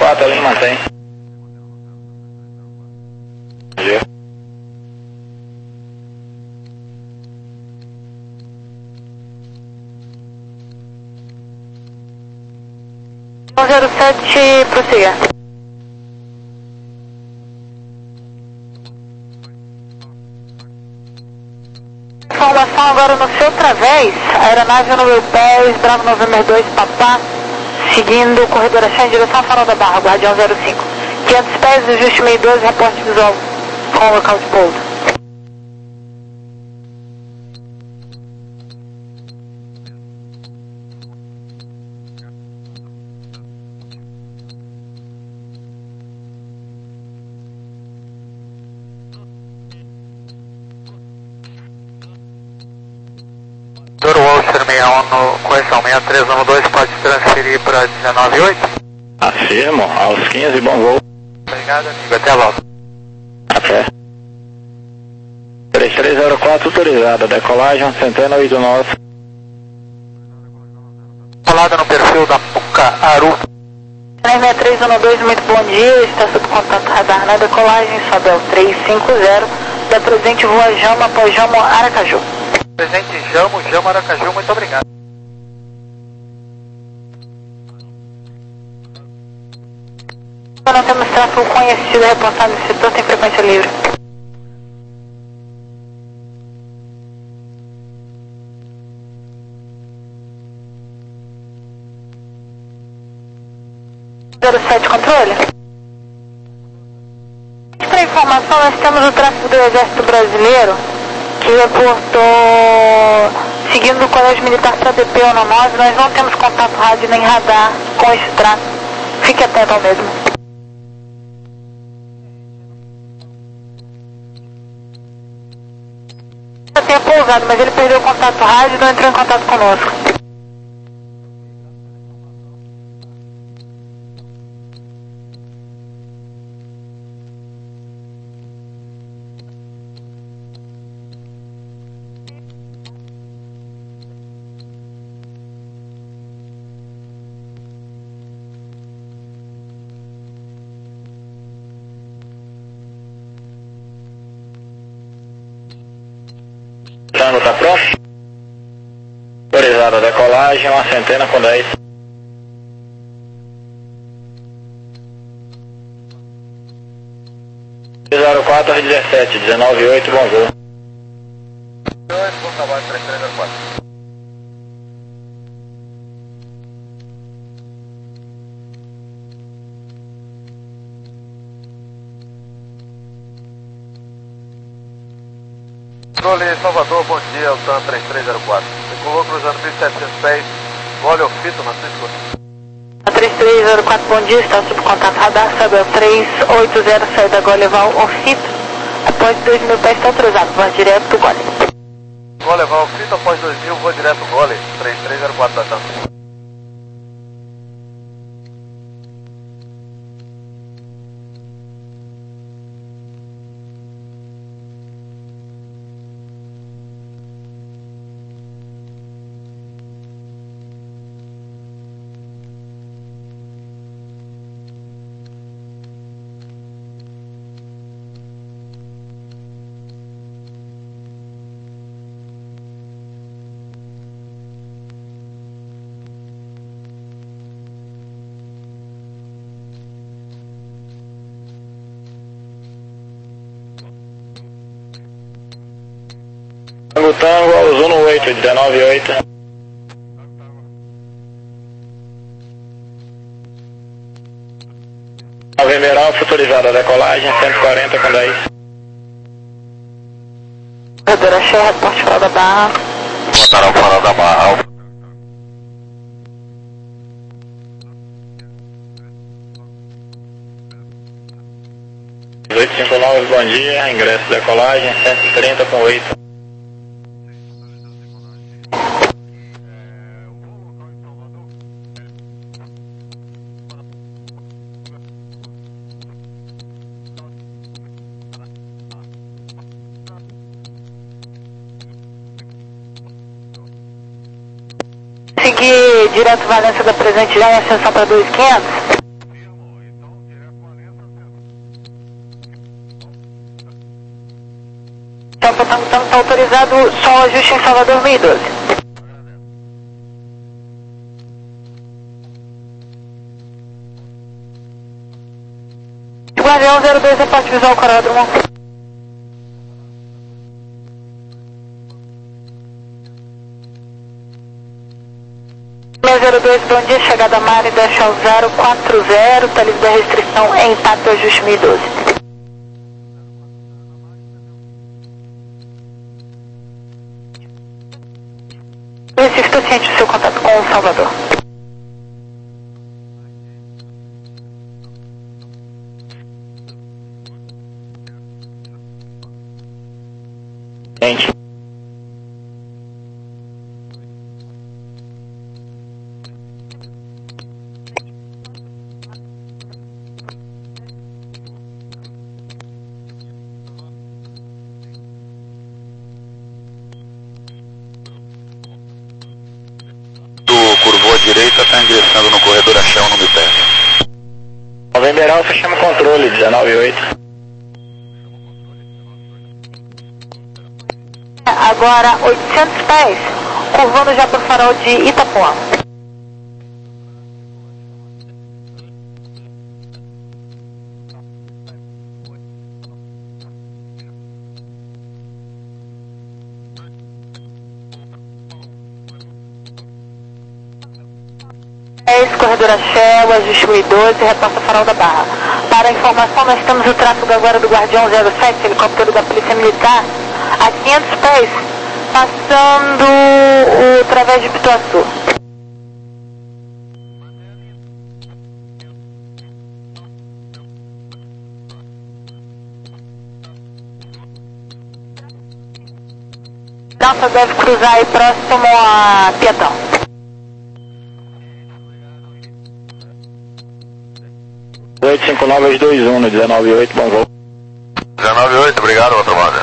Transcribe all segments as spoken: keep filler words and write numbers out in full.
quatro ali, mantém. G. zero sete, prossiga. Informação agora no seu través, aeronave número dez, Bravo November dois, Papá, seguindo o corredor Axé em direção ao Farol da Barra, Guardião zero cinco. quinhentos pés, ajuste meio doze, reporte visual com o local de pouso. Walter sessenta e um no correção seis três um dois, pode transferir para dezenove oito? Afirmo, aos quinze, bom voo. Obrigado, amigo, até a volta. Até. três três zero quatro autorizada, decolagem, Centena oito nove. Colada no perfil da Pucaaru. três seis três um dois, muito bom dia, está sob contato radar na decolagem, Sabel três cinco zero, da presente voa Jama, após Jama, Aracaju. Presente Jamo, Jamo, Aracaju, muito obrigado. Não temos tráfego conhecido reportado nesse setor, tem frequência livre. zero sete, controle. Para informação, nós temos o tráfego do Exército Brasileiro que reportou, seguindo o Colégio Militar C A D P um nove, nós não temos contato rádio nem radar com esse tráfego. Fique atento ao mesmo. Já tinha pousado, mas ele perdeu o contato rádio e não entrou em contato conosco. Tango tá pronto? Autorizada a decolagem, uma centena com dez. zero quatro às dezessete, dezenove oito, bom voo. Vou acabar três três zero quatro. Controle Salvador, bom dia, Altan três três zero quatro. Decolou cruzando mil e setecentos pés, gole ao fito na sua escuta. três três zero quatro, bom dia, está sob contato radar, Sabel três oito zero, saída Gole Val ao fito, após dois mil pés está autorizado, voa direto do Gole. Gole Val ao fito, após dois mil, vou direto Gole, três três zero quatro da Tanto. Tango Tango, Aluzuno oito, dezenove oito. November Alfa, autorizada a decolagem, cento e quarenta com dez. Corredor Axé, reporte Farol da Barra. Botaram o Farol da Barra, Alfa. dezoito cinquenta e nove, bom dia, ingresso de decolagem, cento e trinta com oito. Seguir direto Valência da presente já em ascensão para dois mil e quinhentos. Tango Tango está autorizado só o ajuste em Salvador mil e doze. Guardião zero dois, reporte visual Coródromo. zero dois, bom dia, chegada a Mari, dash ao zero quatro zero, está livre da restrição em impacto ajuste mil e doze. Recife, estou ciente do seu contato com o Salvador. Gente. Curvou à direita, está ingressando no corredor a chão no M I P E. November Alfa, chama o controle, dezenove oito. Agora, oitocentos pés, curvando já para o farol de Itapuã. Corredor Axé, o ajuste mil e doze, reporta farol da Barra. Para a informação, nós temos o tráfego agora do Guardião zero sete, helicóptero da Polícia Militar, a quinhentos pés, passando o através de Pituaçu. Nossa, deve cruzar aí próximo a Piatão. oito cinco nove dois um no dezenove oito, bom voo. dezenove oito, obrigado, outra moda.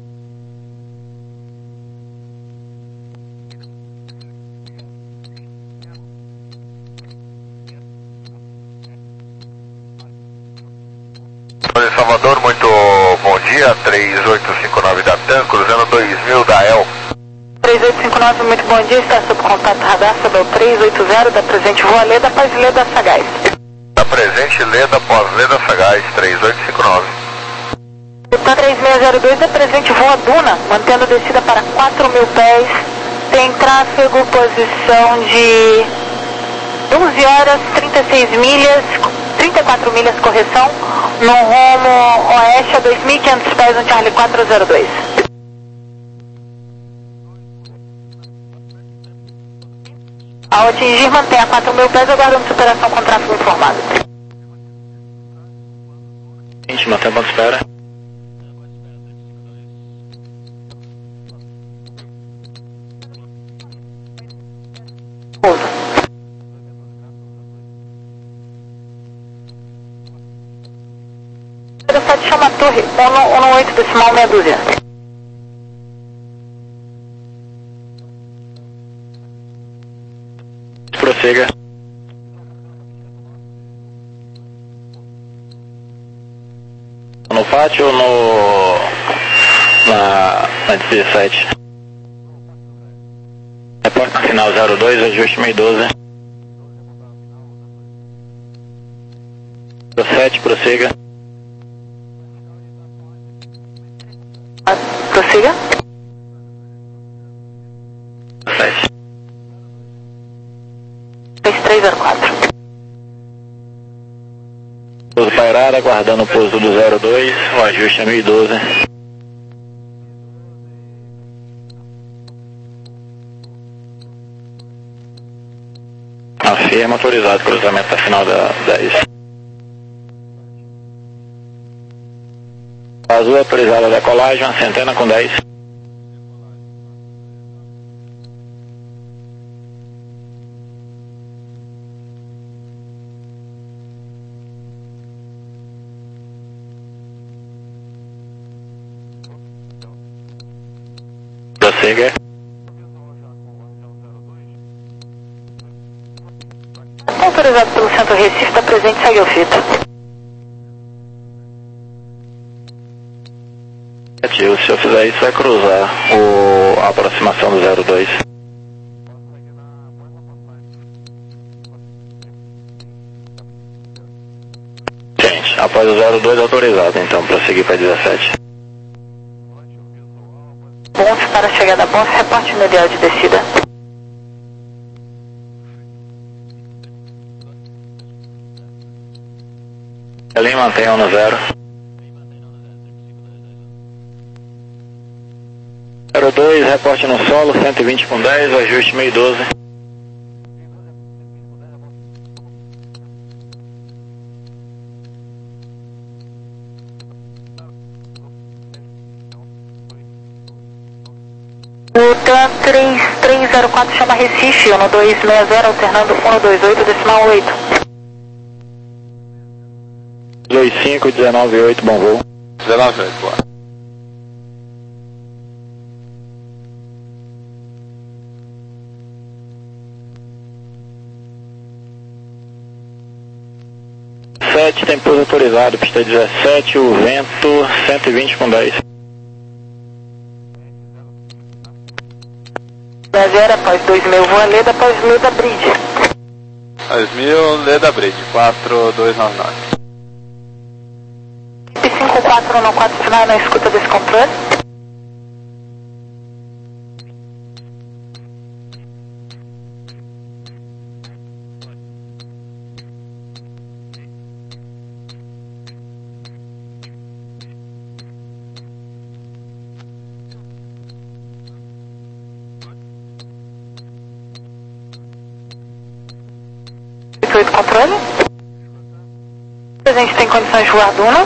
Salvador, muito bom dia, três oito cinco nove da TAM, cruzando dois mil da E L. três oito cinco nove, muito bom dia, está sob contato radar, sobre o três oito zero, da presente Voa Leda, após Leda Sagaz. Da presente Leda, pós Leda Sagaz, três oito cinco nove. Da três seis zero dois, da presente Voa Duna, mantendo descida para quatro mil pés, tem tráfego, posição de doze horas, trinta e seis milhas, trinta e quatro milhas, correção, no rumo oeste a dois mil e quinhentos pés no Charlie quatro zero dois. Ao atingir, mantenha quatro mil pés, aguardando superação com tráfego informado. Gente, mantém a ponta de espera. Pouso. sete chama a torre, um um oito decimal meia dúzia. Prossiga. No pátio ou no... na... na dezessete? Reporta final zero dois, ajuste mil e doze. dezessete, prossiga. Prossiga. dezessete. três três zero quatro. Pouso pairado, aguardando o pouso do zero dois, o ajuste é mil e doze. Afirma, autorizado, cruzamento da final da dez. Azul, autorizada a decolagem, uma centena com dez. Prossiga. Autorizado pelo Centro Recife, está presente, segue o fito. Se o senhor fizer isso, vai cruzar o, a aproximação do zero dois. Gente, após o zero dois autorizado, então, prosseguir para dezessete. Pontos para a chegada a pontos, reporte imediato de descida. Ali mantenham no zero. zero dois, reporte no solo, cento e vinte com dez, ajuste meio doze. O TAM três três zero quatro chama Recife, um dois seis zero, alternando um dois oito, decimal oito. dois cinco, dezenove oito, bom voo. dezenove oito, boa. dezessete, tem pouso autorizado, pista dezessete, o vento cento e vinte com dez. zero após dois mil, voa Leda após Leda Bridge. dois mil, Leda Bridge, quatro dois nove nove. cinco quatro um quatro, final na escuta desse controle. oito controle. A gente tem condições de voar Duna.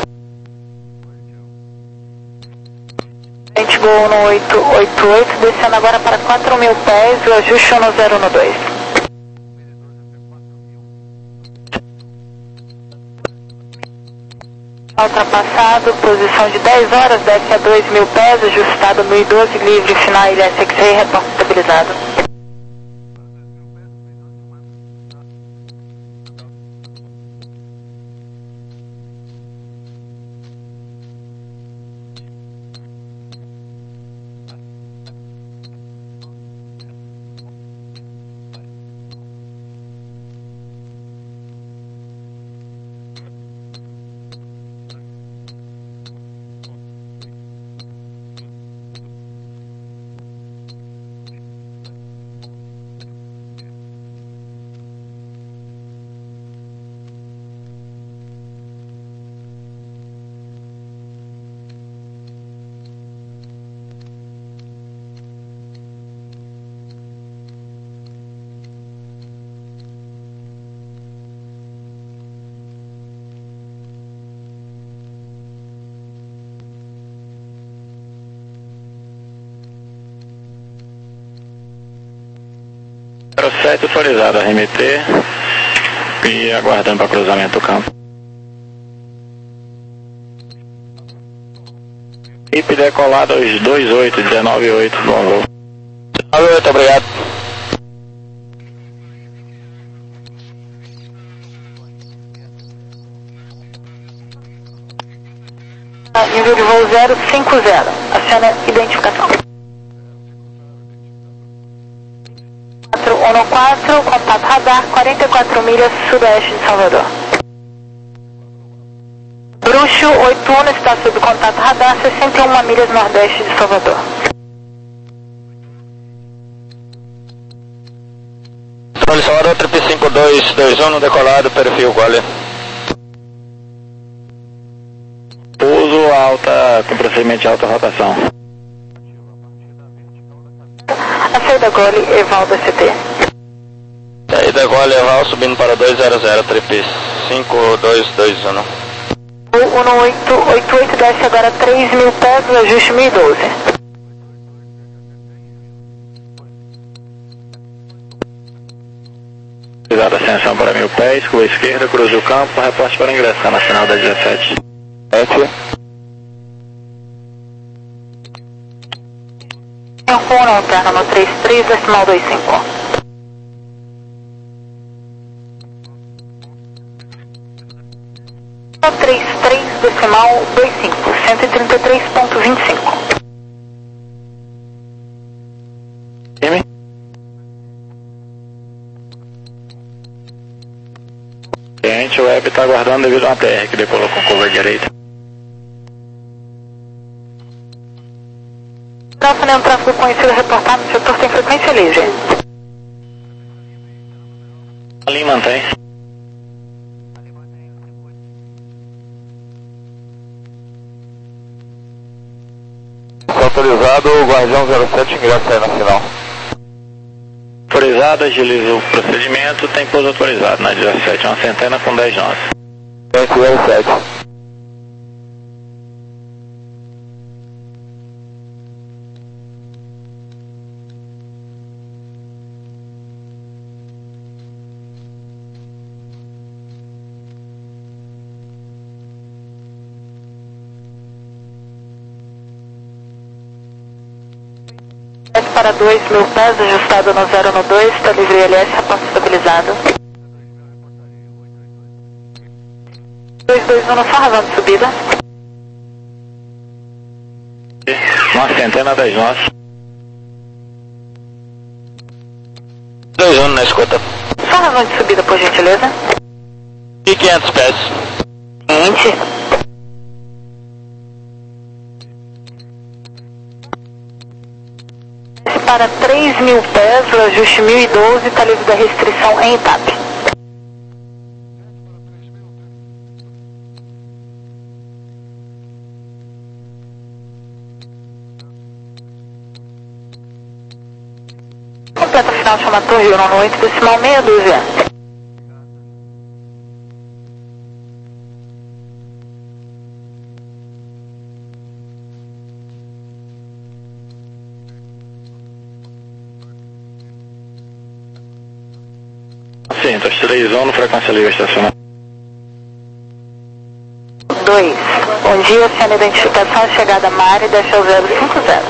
A gente voou no oito oito oito, descendo agora para quatro mil pés, o ajuste no zero no dois. Ultrapassado, posição de dez horas, desce a dois mil pés, ajustado mil e doze, livre, final I S X A, reporte estabilizado. zero sete autorizado a R M T e aguardando para cruzamento do campo. I P decolado aos dois oito, dezenove oito, bom voo. dezenove oito, obrigado. Nível de voo zero cinco zero, aciona identificação. quatro um quatro, contato radar, quarenta e quatro milhas sudoeste de Salvador. Bruxo oito um está sob contato radar, sessenta e uma milhas nordeste de Salvador. Controle Salvador, trip cinco dois dois um, decolado, perfil qual? Pouso alta, com procedimento de alta rotação. Saída Gole, Eval da C T. Saída Gole, Eval, subindo para dois zero zero, trip cinco dois dois um. O um oito oito oito desce agora três mil pés, o ajuste mil e doze. Exato, ascensão para mil pés, curva esquerda, cruza o campo, reporte para ingressar na final da dezessete. F. Informa alterna no três três, decimal dois cinco. três três, decimal dois cinco, cento e trinta e três ponto vinte Top está aguardando devido a uma T R que decolou com curva direita. Nenhum tráfego conhecido reportado no setor tem frequência livre. Ali mantém. Autorizado, o Guardião zero sete ingressa aí na final. Autorizado, agiliza o procedimento, tem pouso autorizado na dezessete, uma centena com dez nós. zero sete. Para dois mil pés, ajustado no zero no dois, está livre L S, aposto estabilizado. dois dois um, só razão de subida. Uma centena, dez nós. dois um na escuta. Só razão de subida, por gentileza. E quinhentos pés. vinte. Para três mil pés, o ajuste mil e doze, está livre da restrição em TAP. Completa final, chama Torre um no oito decimal meia dúzia. Sim, tá três um no frequência livre estacionado. dois. Bom dia, sendo identificação, chegada Mari, deixa o zero cinco zero.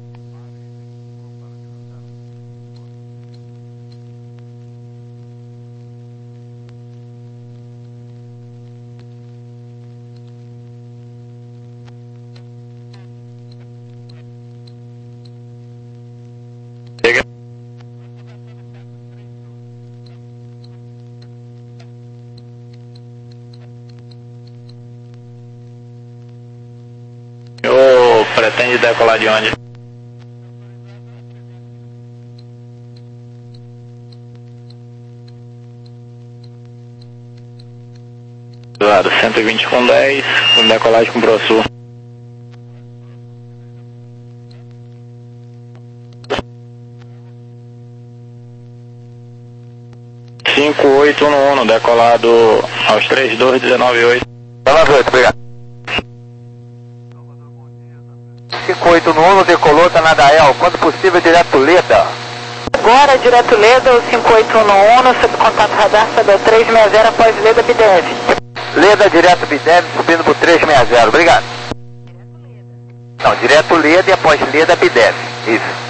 Pretende decolar de onde? Lado cento e vinte com dez, com decolagem com ProSul. cinco oito um um, decolado aos três dois, dezenove oito. dezenove oito, obrigado. cinco oito um, decolou, tá na Dael, quando possível direto Leda. Agora direto Leda, o cinco oito um um, sob contato radar, sobe ao três seis zero após Leda Bidev. Leda direto Bidev, subindo pro três seis zero, obrigado. Não, direto Leda e após Leda Bidev, isso.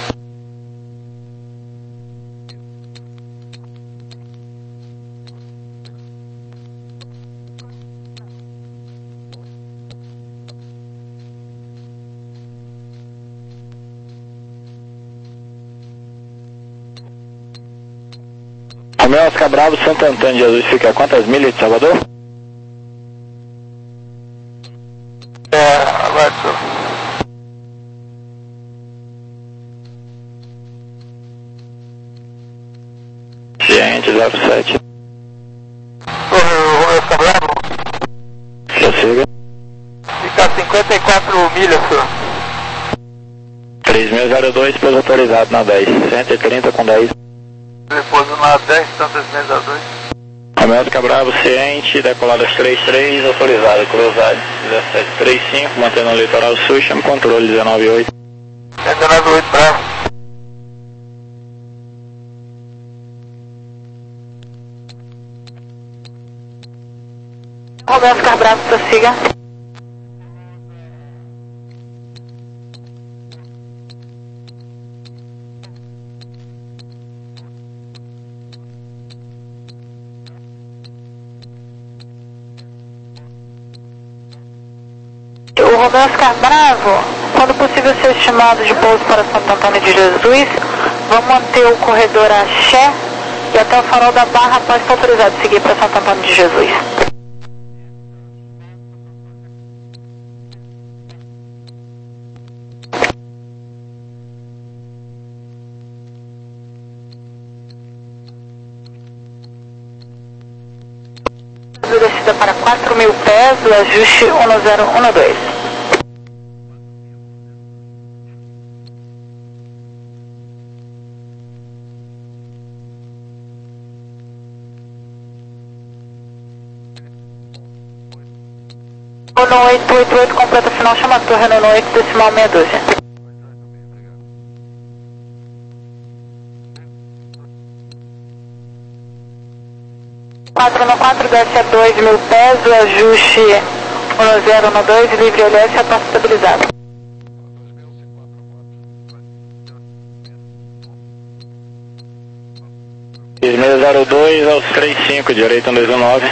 Romeu Oscar Bravo, Santo Antônio de Jesus, fica a quantas milhas de Salvador? É, agora tô. Ciente, zero sete. Romeu Oscar Bravo? Prossiga. Fica a cinquenta e quatro milhas, senhor. três mil zero dois, pouso autorizado na dez, cento e trinta com dez. Repouso na dez, Santos três seis dois. Romeu Oscar Bravo, ciente, decolado às três três, autorizado, cruzado dezessete trinta e cinco, mantendo o litoral sul, chama controle dezenove oito. dezenove oito, Bravo. Romeu Oscar Bravo, prossiga. O Romeu Oscar Bravo, quando possível ser estimado de pouso para Santo Antônio de Jesus, vamos manter o corredor Axé e até o farol da Barra após ser autorizado a seguir para Santo Antônio de Jesus. rápida para quatro mil pés, o ajuste um zero um dois. Renault oito oito oito, completa final, chama a torre Renault oito, decimal meia dúzia. quatro no quatro, desce a dois mil pés, o ajuste um zero um dois, livre L S, a torre estabilizada. seis seis zero dois aos três cinco, direito um dois um nove.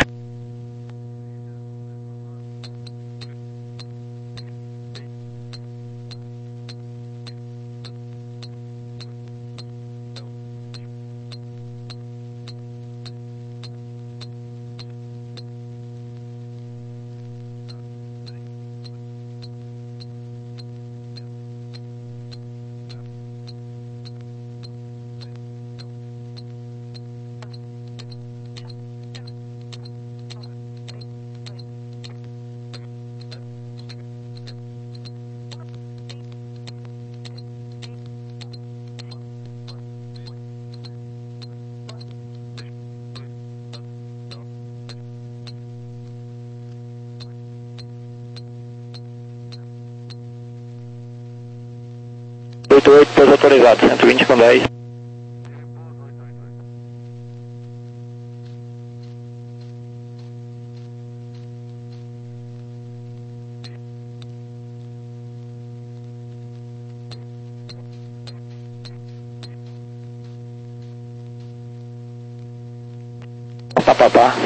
oito oito, pouso autorizado, cento e vinte com dez. Pá, pá, pá.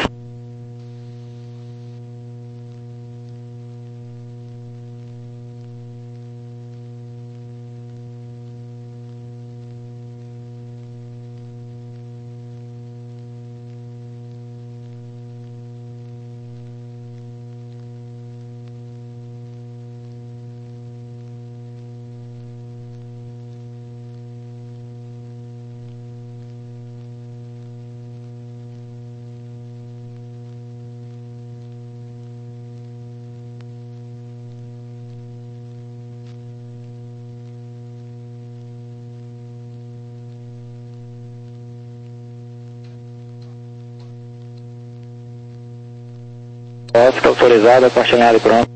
Ótica autorizada, partilhado pronto.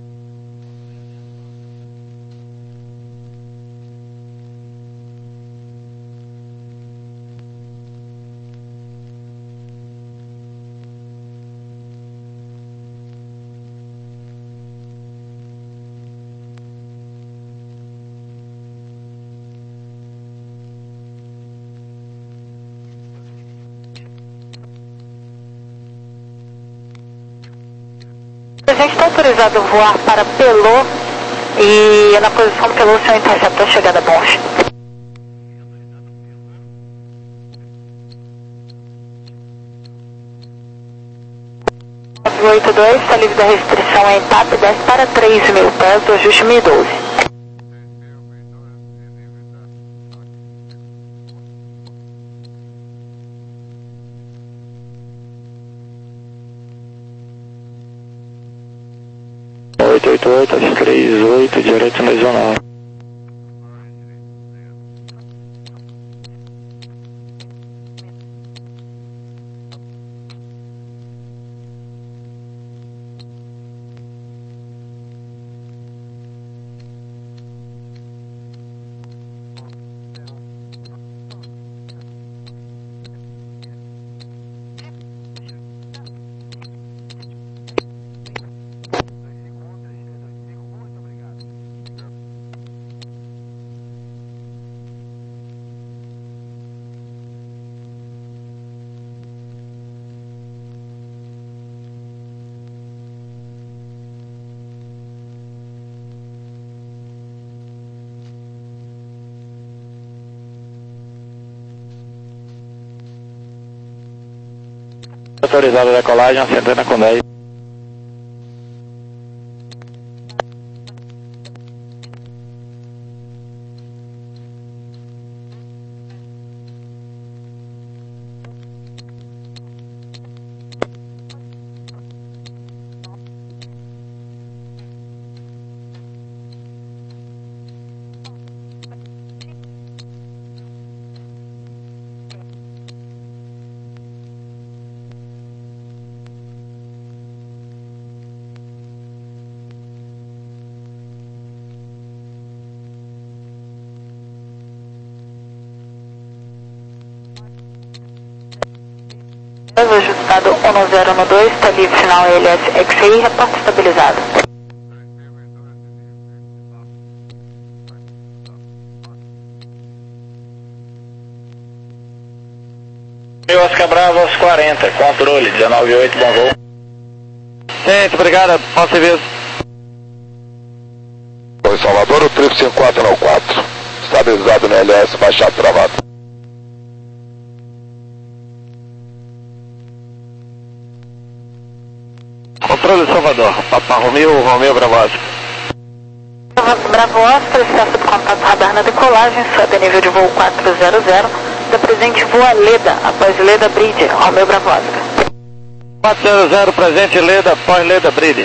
A gente está autorizado a voar para Pelô e na posição Pelô, seu interceptor chegada a bons. nove oito dois, está livre da restrição em T A P, desce para três mil pés, do ajuste mil e doze. oito oito oito, aos três oito, direito um dois um nove. Autorizada a decolagem, centena com dez. reportado um zero um dois, está livre, final L S X I, reporte estabilizado. Oscar Bravo aos quarenta, controle, dezenove oito, bom voo. Gente, obrigado, bom serviço. Oi, Salvador, o triplo cinco quatro nove quatro, estabilizado no L S, baixado travado. Controle Salvador, Papa Romeo, Romeo Bravo Oscar. Bravo Oscar, está sob contato radar na decolagem, sobe a nível de voo quatro zero zero, da presente voa Leda, após Leda Bridge, Romeo Bravo Oscar. quatro zero zero, presente Leda, após Leda Bridge.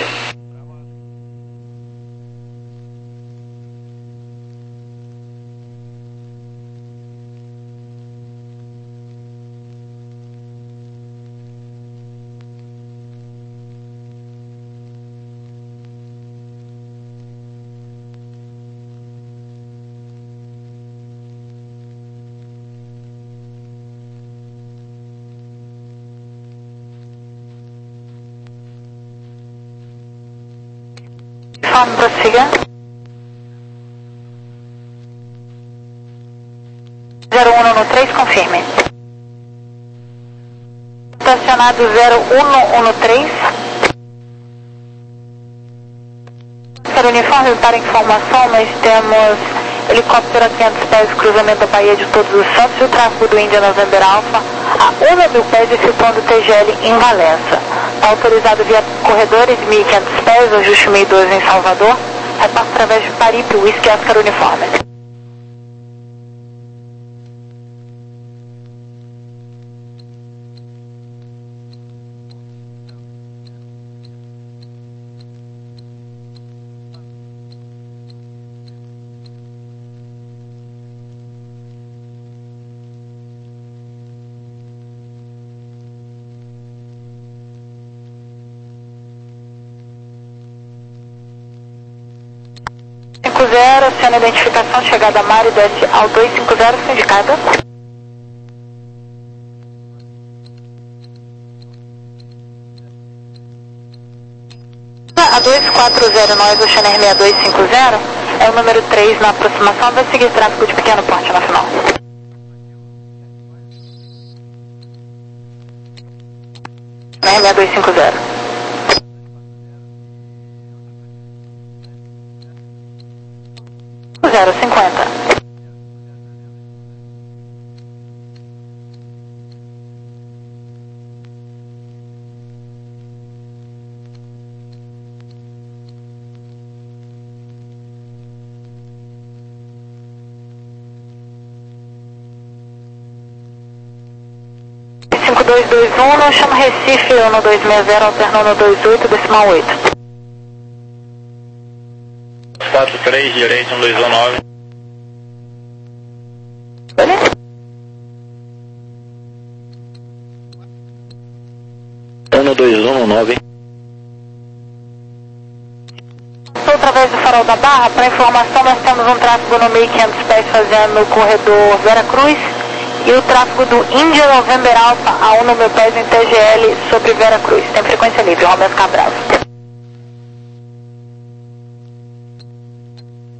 Vamos prossiga. zero um um três, confirme. Estacionado zero um um três. Para uniforme, para informação, nós temos helicóptero a quinhentos pés, cruzamento da Bahia de Todos os Santos e o tráfego do Índia November Alpha a um mil pés, efetuando T G L em Valença. Está autorizado via corredores mil e quinhentos pés, ajuste mil e doze em Salvador, repassa através de Paripe, Whisky Oscar Uniforme. cinco zero, sendo identificação, chegada a Mário, desce ao dois cinco zero, sindicada. A dois quatro zero nove, o Channel seis dois cinco zero, é o número três na aproximação, vai seguir tráfego de pequeno porte na final. Channel seis dois cinco zero. zero cinquenta. cinco dois dois um, não chama Recife, um dois seis zero, alternou no dois oito, decimal oito. quatro três, direito, um dois um nove. Beleza? um dois um nove. Através do farol da Barra, para informação, nós temos um tráfego no mil e quinhentos pés fazendo o corredor Vera Cruz e o tráfego do Índia November Alpha a um mil pés em T G L sobre Vera Cruz. Tem frequência livre, Romeo Oscar Bravo.